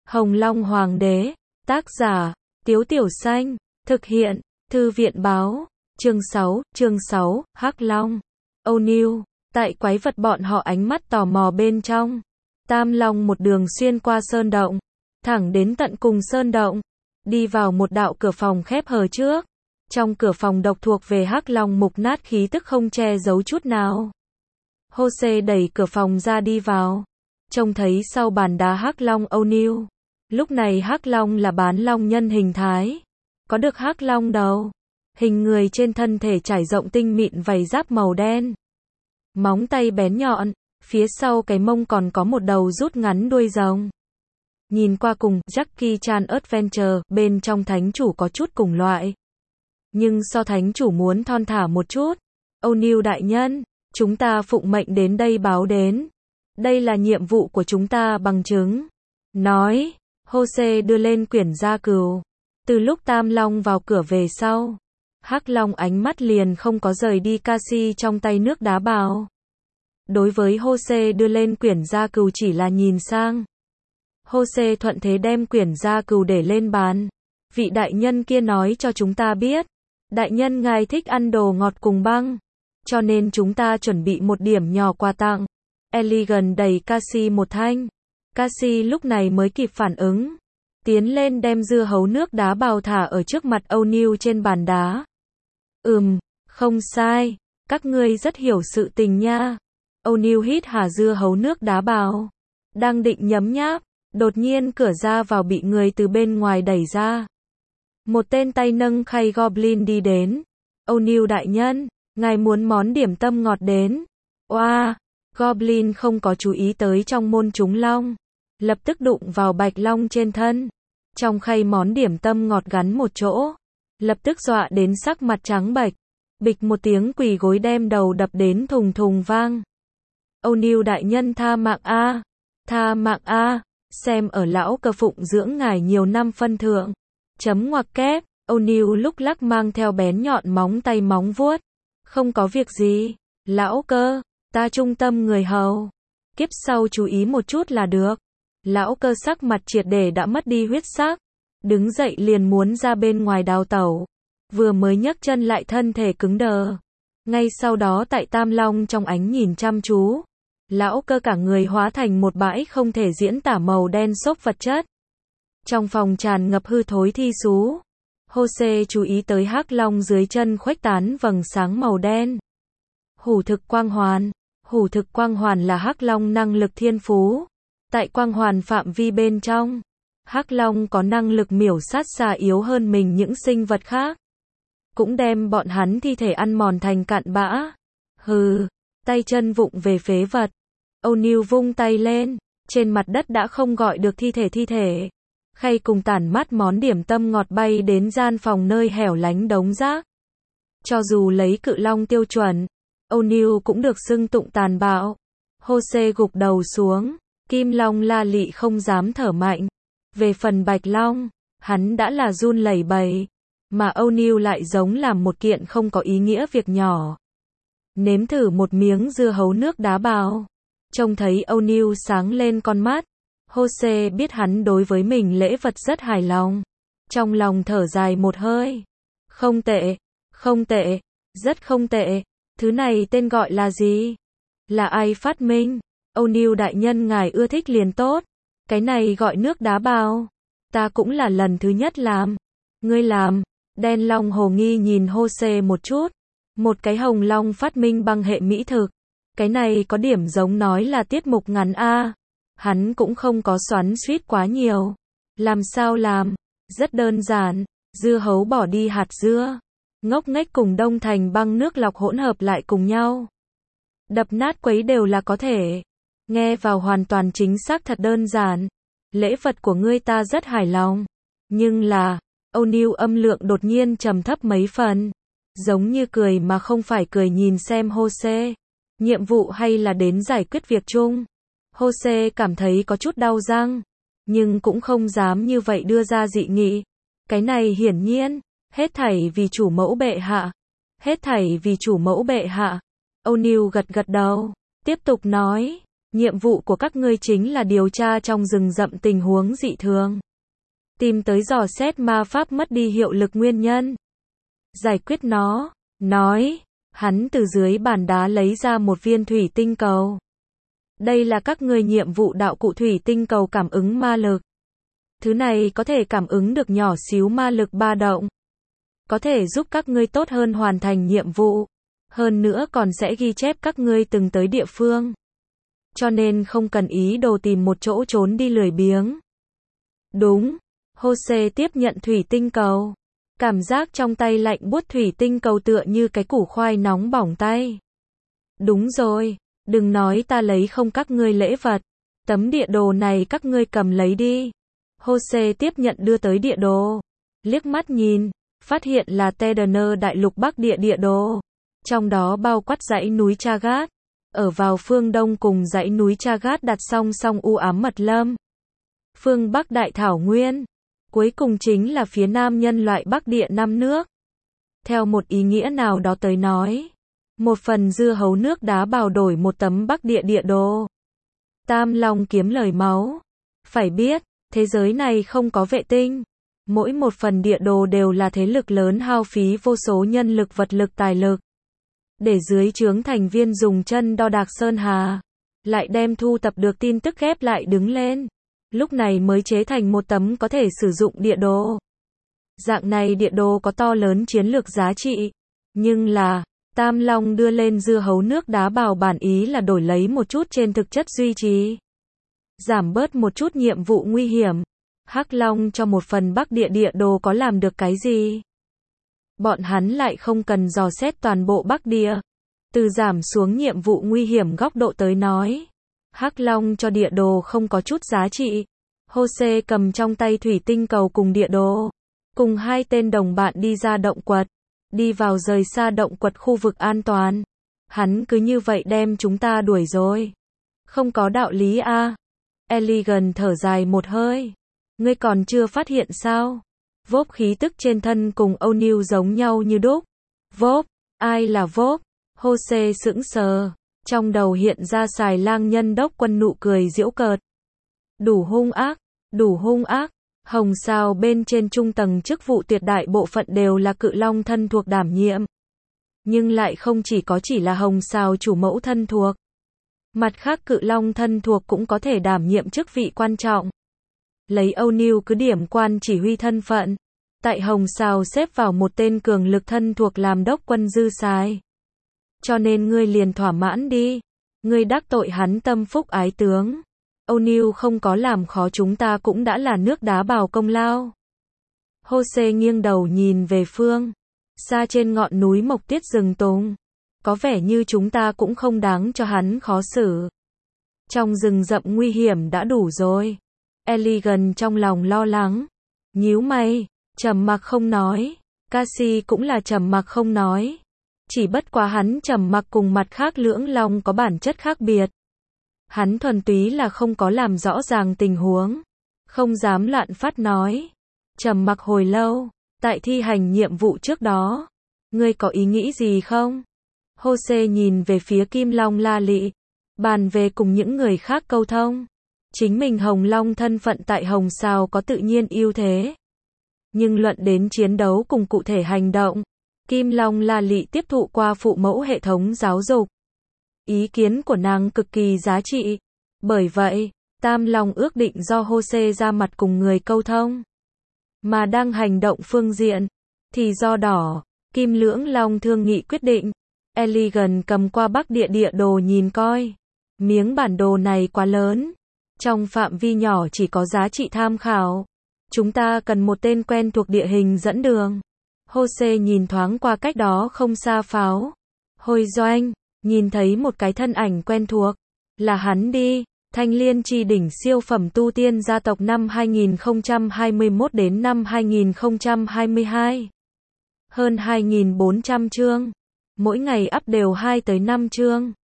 Hồng Long Hoàng đế, tác giả, Tiếu Tiểu Xanh, thực hiện, Thư viện báo, chương 6, Hắc Long, O'Neil, tại quái vật bọn họ ánh mắt tò mò bên trong. Tam Long một đường xuyên qua sơn động, thẳng đến tận cùng sơn động, đi vào một đạo cửa phòng khép hờ trước. Trong cửa phòng độc thuộc về Hắc Long mục nát khí tức không che giấu chút nào. Jose đẩy cửa phòng ra đi vào, trông thấy sau bàn đá Hắc Long O'Neil. Lúc này Hắc Long là bán long nhân hình thái, có được Hắc Long đầu, hình người trên thân thể trải rộng tinh mịn vảy giáp màu đen, móng tay bén nhọn, phía sau cái mông còn có một đầu rút ngắn đuôi rồng. Nhìn qua cùng Jackie Chan Adventure, bên trong thánh chủ có chút cùng loại, nhưng so thánh chủ muốn thon thả một chút. O'Neil đại nhân, chúng ta phụng mệnh đến đây báo đến. Đây là nhiệm vụ của chúng ta bằng chứng. Nói, Jose đưa lên quyển gia cừu. Từ lúc Tam Long vào cửa về sau, Hắc Long ánh mắt liền không có rời đi Cassie trong tay nước đá bào. Đối với Jose đưa lên quyển gia cừu chỉ là nhìn sang. Jose thuận thế đem quyển gia cừu để lên bàn. Vị đại nhân kia nói cho chúng ta biết, đại nhân ngài thích ăn đồ ngọt cùng băng, cho nên chúng ta chuẩn bị một điểm nhỏ quà tặng. Elegant đẩy Cassie một thanh. Cassie lúc này mới kịp phản ứng, tiến lên đem dưa hấu nước đá bào thả ở trước mặt O'Neil trên bàn đá. Không sai, các ngươi rất hiểu sự tình nha. O'Neil hít hà dưa hấu nước đá bào, đang định nhấm nháp, đột nhiên cửa ra vào bị người từ bên ngoài đẩy ra. Một tên tay nâng khay Goblin đi đến. O'Neil đại nhân, ngài muốn món điểm tâm ngọt đến. Oa, Goblin không có chú ý tới trong môn chúng long, lập tức đụng vào Bạch Long trên thân. Trong khay món điểm tâm ngọt gắn một chỗ, lập tức dọa đến sắc mặt trắng bệch, bịch một tiếng quỳ gối đem đầu đập đến thùng thùng vang. O'Neil đại nhân tha mạng a, tha mạng a, xem ở lão cơ phụng dưỡng ngài nhiều năm phân thượng. Chấm ngoặc kép, O'Neil lúc lắc mang theo bén nhọn móng tay móng vuốt. Không có việc gì, lão cơ, ta trung tâm người hầu. Kiếp sau chú ý một chút là được. Lão cơ sắc mặt triệt để đã mất đi huyết sắc, đứng dậy liền muốn ra bên ngoài đào tẩu. Vừa mới nhấc chân lại thân thể cứng đờ. Ngay sau đó tại Tam Long trong ánh nhìn chăm chú, lão cơ cả người hóa thành một bãi không thể diễn tả màu đen xốp vật chất. Trong phòng tràn ngập hư thối thi xú. Jose chú ý tới Hắc Long dưới chân khuếch tán vầng sáng màu đen. Hủ thực quang hoàn. Hủ thực quang hoàn là Hắc Long năng lực thiên phú. Tại quang hoàn phạm vi bên trong, Hắc Long có năng lực miểu sát xà yếu hơn mình những sinh vật khác, cũng đem bọn hắn thi thể ăn mòn thành cặn bã. Hừ, tay chân vụng về phế vật. O'Neil vung tay lên, trên mặt đất đã không gọi được thi thể. Khay cùng tản mát món điểm tâm ngọt bay đến gian phòng nơi hẻo lánh đống rác. Cho dù lấy cự long tiêu chuẩn, O'Neil cũng được xưng tụng tàn bạo. Jose gục đầu xuống, Kim Long la lị không dám thở mạnh. Về phần Bạch Long, hắn đã là run lẩy bẩy, mà O'Neil lại giống làm một kiện không có ý nghĩa việc nhỏ. Nếm thử một miếng dưa hấu nước đá bào. Trông thấy O'Neil sáng lên con mắt, Jose biết hắn đối với mình lễ vật rất hài lòng. Trong lòng thở dài một hơi. Không tệ, rất không tệ. Thứ này tên gọi là gì? Là ai phát minh? O'Neil đại nhân ngài ưa thích liền tốt. Cái này gọi nước đá bào. Ta cũng là lần thứ nhất làm. Ngươi làm? Đen Long hồ nghi nhìn Jose một chút. Một cái hồng long phát minh bằng hệ mỹ thực. Cái này có điểm giống nói là tiết mục ngắn a. Hắn cũng không có xoắn xuýt quá nhiều. Làm sao làm? Rất đơn giản. Dưa hấu bỏ đi hạt dưa, ngốc nghếch cùng đông thành băng nước lọc hỗn hợp lại cùng nhau, đập nát quấy đều là có thể. Nghe vào hoàn toàn chính xác, thật đơn giản. Lễ vật của ngươi ta rất hài lòng. Nhưng là, O'Neil âm lượng đột nhiên trầm thấp mấy phần, giống như cười mà không phải cười nhìn xem Jose. Nhiệm vụ hay là đến giải quyết việc chung? Jose cảm thấy có chút đau răng, nhưng cũng không dám như vậy đưa ra dị nghị. Cái này hiển nhiên, hết thảy vì chủ mẫu bệ hạ. Hết thảy vì chủ mẫu bệ hạ. O'Neil gật gật đầu, tiếp tục nói, Nhiệm vụ của các ngươi chính là điều tra trong rừng rậm tình huống dị thường. Tìm tới dò xét ma pháp mất đi hiệu lực nguyên nhân. Giải quyết nó. Nói. Hắn từ dưới bàn đá lấy ra một viên thủy tinh cầu. Đây là các ngươi nhiệm vụ đạo cụ thủy tinh cầu cảm ứng ma lực. Thứ này có thể cảm ứng được nhỏ xíu ma lực ba động. Có thể giúp các ngươi tốt hơn hoàn thành nhiệm vụ. Hơn nữa còn sẽ ghi chép các ngươi từng tới địa phương. Cho nên không cần ý đồ tìm một chỗ trốn đi lười biếng. Đúng. Jose tiếp nhận thủy tinh cầu. Cảm giác trong tay lạnh buốt thủy tinh cầu tựa như cái củ khoai nóng bỏng tay. Đúng rồi. Đừng nói ta lấy không các ngươi lễ vật. Tấm địa đồ này các ngươi cầm lấy đi. Jose tiếp nhận đưa tới địa đồ. Liếc mắt nhìn. Phát hiện là Tedener đại lục Bắc địa địa đồ. Trong đó bao quát dãy núi Chagat. Ở vào phương đông cùng dãy núi Chagat đặt song song u ám mật lâm. Phương Bắc đại thảo nguyên. Cuối cùng chính là phía nam nhân loại Bắc địa năm nước. Theo một ý nghĩa nào đó tới nói. Một phần dưa hấu nước đá bào đổi một tấm Bắc địa địa đồ. Tam Long kiếm lời máu. Phải biết, thế giới này không có vệ tinh. Mỗi một phần địa đồ đều là thế lực lớn hao phí vô số nhân lực vật lực tài lực. Để dưới trướng thành viên dùng chân đo đạc sơn hà. Lại đem thu tập được tin tức ghép lại đứng lên. Lúc này mới chế thành một tấm có thể sử dụng địa đồ. Dạng này địa đồ có to lớn chiến lược giá trị. Nhưng là, Tam Long đưa lên dưa hấu nước đá bào bản ý là đổi lấy một chút trên thực chất duy trì. Giảm bớt một chút nhiệm vụ nguy hiểm. Hắc Long cho một phần Bắc địa địa đồ có làm được cái gì? Bọn hắn lại không cần dò xét toàn bộ Bắc địa. Từ giảm xuống nhiệm vụ nguy hiểm góc độ tới nói. Hắc Long cho địa đồ không có chút giá trị. Jose cầm trong tay thủy tinh cầu cùng địa đồ. Cùng hai tên đồng bạn đi ra động quật. Đi vào rời xa động quật khu vực an toàn. Hắn cứ như vậy đem chúng ta đuổi rồi. Không có đạo lý a. Elegant thở dài một hơi. Ngươi còn chưa phát hiện sao? Vốp khí tức trên thân cùng O'Neil giống nhau như đúc. Vốp? Ai là Vốp? Jose sững sờ. Trong đầu hiện ra xài lang nhân đốc quân nụ cười giễu cợt. Đủ hung ác, đủ hung ác. Hồng sao bên trên trung tầng chức vụ tuyệt đại bộ phận đều là cự long thân thuộc đảm nhiệm. Nhưng lại không chỉ là hồng sao chủ mẫu thân thuộc. Mặt khác cự long thân thuộc cũng có thể đảm nhiệm chức vị quan trọng. Lấy O'Neil cứ điểm quan chỉ huy thân phận. Tại hồng sao xếp vào một tên cường lực thân thuộc làm đốc quân dư xài. Cho nên ngươi liền thỏa mãn đi. Ngươi đắc tội hắn tâm phúc ái tướng. O'Neil không có làm khó chúng ta cũng đã là nước đá bào công lao. Jose nghiêng đầu nhìn về phương xa trên ngọn núi mộc tiết rừng tùng. Có vẻ như chúng ta cũng không đáng cho hắn khó xử. Trong rừng rậm nguy hiểm đã đủ rồi. Elegant trong lòng lo lắng. Nhíu mày, trầm mặc không nói. Cassie cũng là trầm mặc không nói. Chỉ bất quá hắn trầm mặc cùng mặt khác lưỡng long có bản chất khác biệt. Hắn thuần túy là không có làm rõ ràng tình huống. Không dám loạn phát nói. Trầm mặc hồi lâu. Tại thi hành nhiệm vụ trước đó. Ngươi có ý nghĩ gì không? Jose nhìn về phía Kim Long La Lị. Bàn về cùng những người khác câu thông. Chính mình Hồng Long thân phận tại Hồng Sao có tự nhiên ưu thế. Nhưng luận đến chiến đấu cùng cụ thể hành động. Kim Long La Lị tiếp thụ qua phụ mẫu hệ thống giáo dục. Ý kiến của nàng cực kỳ giá trị. Bởi vậy, Tam Long ước định do Jose ra mặt cùng người câu thông. Mà đang hành động phương diện, thì do đỏ, Kim Lưỡng Long thương nghị quyết định. Elegant cầm qua Bắc địa địa đồ nhìn coi. Miếng bản đồ này quá lớn. Trong phạm vi nhỏ chỉ có giá trị tham khảo. Chúng ta cần một tên quen thuộc địa hình dẫn đường. Jose nhìn thoáng qua cách đó không xa pháo. Hồi doanh, nhìn thấy một cái thân ảnh quen thuộc. Là hắn đi. Thanh Liên Chi đỉnh siêu phẩm tu tiên gia tộc năm 2021 đến năm 2022. Hơn 2.400 chương. Mỗi ngày up đều 2 tới 5 chương.